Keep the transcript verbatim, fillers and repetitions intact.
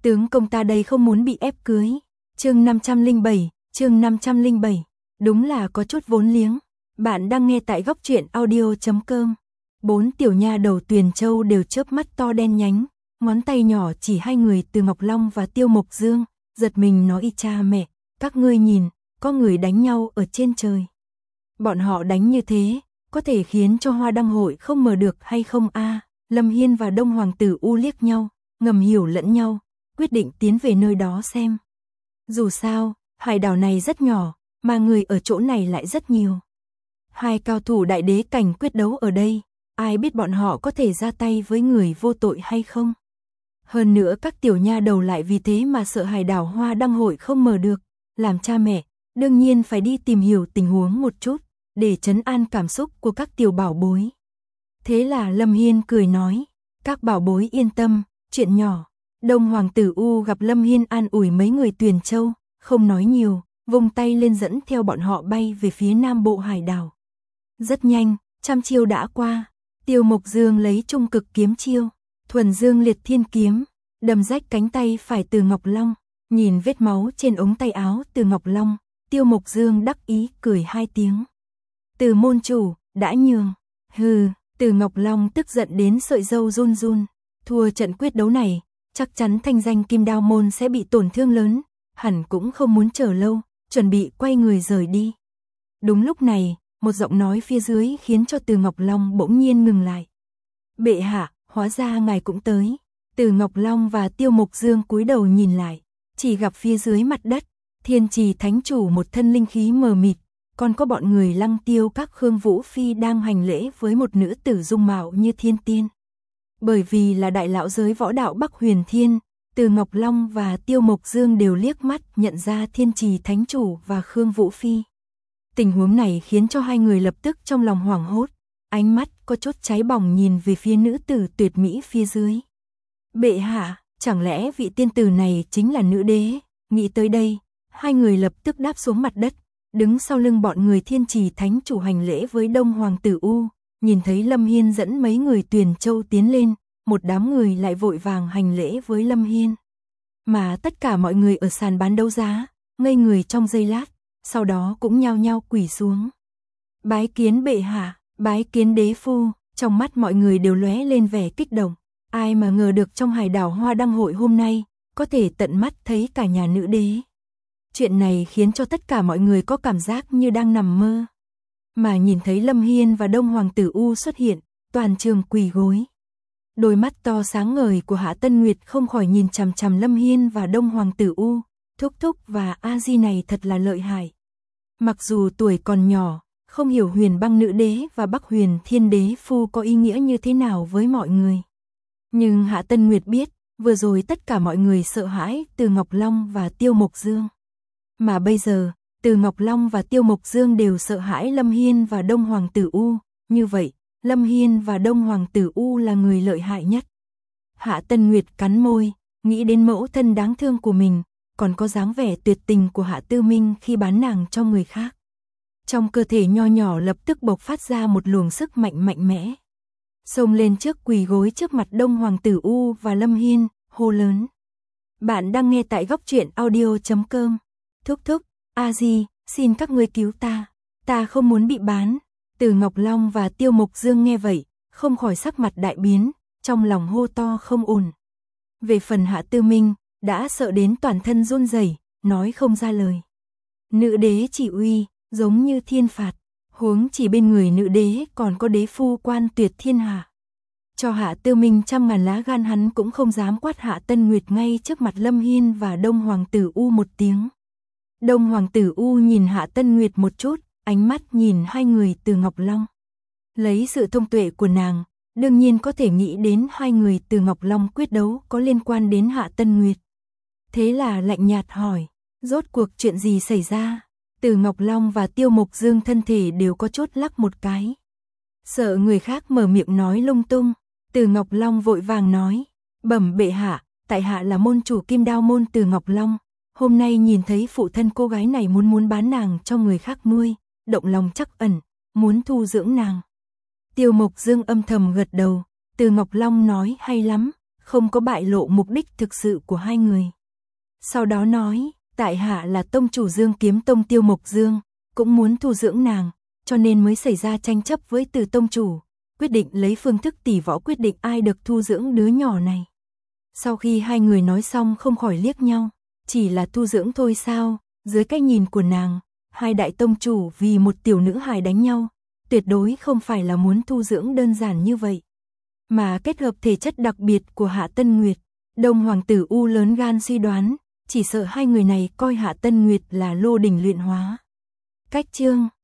tướng công ta đây không muốn bị ép cưới. Chương năm trăm lẻ bảy, chương năm trăm lẻ bảy. Đúng là có chút vốn liếng. Bạn đang nghe tại góc truyện audio chấm com. Bốn tiểu nha đầu Tuyền Châu đều chớp mắt to đen nhánh, ngón tay nhỏ chỉ hai người Từ Ngọc Long và Tiêu Mộc Dương, giật mình nói y cha mẹ, các ngươi nhìn, có người đánh nhau ở trên trời. Bọn họ đánh như thế, có thể khiến cho Hoa Đăng hội không mở được hay không a? Lâm Hiên và Đông Hoàng tử U liếc nhau, ngầm hiểu lẫn nhau, quyết định tiến về nơi đó xem. Dù sao, hải đảo này rất nhỏ, mà người ở chỗ này lại rất nhiều. Hai cao thủ đại đế cảnh quyết đấu ở đây, ai biết bọn họ có thể ra tay với người vô tội hay không. Hơn nữa các tiểu nha đầu lại vì thế mà sợ hải đảo Hoa Đăng hội không mở được, làm cha mẹ, đương nhiên phải đi tìm hiểu tình huống một chút, để trấn an cảm xúc của các tiểu bảo bối. Thế là Lâm Hiên cười nói, các bảo bối yên tâm, chuyện nhỏ. Đông Hoàng tử U gặp Lâm Hiên an ủi mấy người Tuyền Châu, không nói nhiều, vung tay lên dẫn theo bọn họ bay về phía nam bộ hải đảo. Rất nhanh, trăm chiêu đã qua, Tiêu Mộc Dương lấy trung cực kiếm chiêu, thuần dương liệt thiên kiếm, đâm rách cánh tay phải Từ Ngọc Long, nhìn vết máu trên ống tay áo Từ Ngọc Long, Tiêu Mộc Dương đắc ý cười hai tiếng. Từ môn chủ, đã nhường, hừ, Từ Ngọc Long tức giận đến sợi râu run run, thua trận quyết đấu này, chắc chắn thanh danh Kim Đao môn sẽ bị tổn thương lớn, hẳn cũng không muốn chờ lâu, chuẩn bị quay người rời đi. Đúng lúc này, một giọng nói phía dưới khiến cho Từ Ngọc Long bỗng nhiên ngừng lại. Bệ hạ, hóa ra ngài cũng tới. Từ Ngọc Long và Tiêu Mộc Dương cúi đầu nhìn lại, chỉ gặp phía dưới mặt đất, Thiên Trì Thánh Chủ một thân linh khí mờ mịt, còn có bọn người Lăng Tiêu các Khương Vũ Phi đang hành lễ với một nữ tử dung mạo như thiên tiên. Bởi vì là đại lão giới võ đạo Bắc Huyền Thiên, Từ Ngọc Long và Tiêu Mộc Dương đều liếc mắt nhận ra Thiên Trì Thánh Chủ và Khương Vũ Phi. Tình huống này khiến cho hai người lập tức trong lòng hoảng hốt, ánh mắt có chút cháy bỏng nhìn về phía nữ tử tuyệt mỹ phía dưới. Bệ hạ, chẳng lẽ vị tiên tử này chính là nữ đế? Nghĩ tới đây, hai người lập tức đáp xuống mặt đất, đứng sau lưng bọn người Thiên Trì Thánh Chủ hành lễ với Đông Hoàng tử U, nhìn thấy Lâm Hiên dẫn mấy người Tuyền Châu tiến lên, một đám người lại vội vàng hành lễ với Lâm Hiên. Mà tất cả mọi người ở sàn bán đấu giá, ngây người trong giây lát, sau đó cũng nhao nhao quỳ xuống. Bái kiến bệ hạ, bái kiến đế phu, trong mắt mọi người đều lóe lên vẻ kích động. Ai mà ngờ được trong hải đảo Hoa Đăng hội hôm nay, có thể tận mắt thấy cả nhà nữ đế. Chuyện này khiến cho tất cả mọi người có cảm giác như đang nằm mơ. Mà nhìn thấy Lâm Hiên và Đông Hoàng tử U xuất hiện, toàn trường quỳ gối. Đôi mắt to sáng ngời của Hạ Tân Nguyệt không khỏi nhìn chằm chằm Lâm Hiên và Đông Hoàng tử U, Thúc Thúc và A Di này thật là lợi hại. Mặc dù tuổi còn nhỏ, không hiểu Huyền Băng nữ đế và Bắc Huyền Thiên đế phu có ý nghĩa như thế nào với mọi người. Nhưng Hạ Tân Nguyệt biết, vừa rồi tất cả mọi người sợ hãi Từ Ngọc Long và Tiêu Mộc Dương. Mà bây giờ, Từ Ngọc Long và Tiêu Mộc Dương đều sợ hãi Lâm Hiên và Đông Hoàng tử U, như vậy, Lâm Hiên và Đông Hoàng tử U là người lợi hại nhất. Hạ Tân Nguyệt cắn môi, nghĩ đến mẫu thân đáng thương của mình, còn có dáng vẻ tuyệt tình của Hạ Tư Minh khi bán nàng cho người khác. Trong cơ thể nho nhỏ lập tức bộc phát ra một luồng sức mạnh mạnh mẽ. Xông lên trước quỳ gối trước mặt Đông Hoàng tử U và Lâm Hiên, hô lớn. Bạn đang nghe tại góc truyện audio chấm com. Thúc thúc, A Di, xin các ngươi cứu ta, ta không muốn bị bán. Từ Ngọc Long và Tiêu Mộc Dương nghe vậy, không khỏi sắc mặt đại biến, trong lòng hô to không ổn. Về phần Hạ Tư Minh, đã sợ đến toàn thân run rẩy, nói không ra lời. Nữ đế chỉ uy, giống như thiên phạt, huống chỉ bên người nữ đế còn có đế phu quan tuyệt thiên hạ. Cho Hạ Tư Minh trăm ngàn lá gan hắn cũng không dám quát Hạ Tân Nguyệt ngay trước mặt Lâm Hiên và Đông Hoàng tử U một tiếng. Đông Hoàng tử U nhìn Hạ Tân Nguyệt một chút, ánh mắt nhìn hai người Từ Ngọc Long. Lấy sự thông tuệ của nàng, đương nhiên có thể nghĩ đến hai người Từ Ngọc Long quyết đấu có liên quan đến Hạ Tân Nguyệt. Thế là lạnh nhạt hỏi, rốt cuộc chuyện gì xảy ra? Từ Ngọc Long và Tiêu Mộc Dương thân thể đều có chút lắc một cái. Sợ người khác mở miệng nói lung tung, Từ Ngọc Long vội vàng nói, bẩm bệ hạ, tại hạ là môn chủ Kim Đao môn Từ Ngọc Long, hôm nay nhìn thấy phụ thân cô gái này muốn muốn bán nàng cho người khác nuôi, động lòng trắc ẩn, muốn thu dưỡng nàng. Tiêu Mộc Dương âm thầm gật đầu, Từ Ngọc Long nói hay lắm, không có bại lộ mục đích thực sự của hai người. Sau đó nói, tại hạ là tông chủ Dương Kiếm Tông Tiêu Mộc Dương, cũng muốn thu dưỡng nàng, cho nên mới xảy ra tranh chấp với Từ tông chủ, quyết định lấy phương thức tỷ võ quyết định ai được thu dưỡng đứa nhỏ này. Sau khi hai người nói xong không khỏi liếc nhau, chỉ là thu dưỡng thôi sao, dưới cái nhìn của nàng, hai đại tông chủ vì một tiểu nữ hài đánh nhau, tuyệt đối không phải là muốn thu dưỡng đơn giản như vậy, mà kết hợp thể chất đặc biệt của Hạ Tân Nguyệt. Đông hoàng tử U lớn gan suy đoán, chỉ sợ hai người này coi Hạ Tân Nguyệt là lô đỉnh luyện hóa. Cách chương